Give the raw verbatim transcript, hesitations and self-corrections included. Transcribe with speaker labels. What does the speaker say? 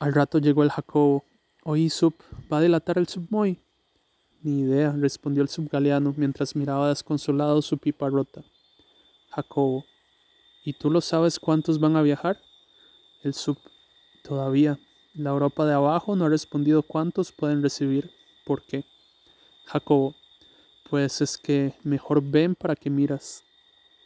Speaker 1: Al rato llegó el Jacobo. Oí, Sub, ¿va a delatar el Submoy? Ni idea, respondió el subgaleano mientras miraba desconsolado su pipa rota. Jacobo, ¿y tú lo sabes cuántos van a viajar? El Sub, todavía. La Europa de abajo no ha respondido cuántos pueden recibir. ¿Por qué? Jacobo, pues es que mejor ven para que miras.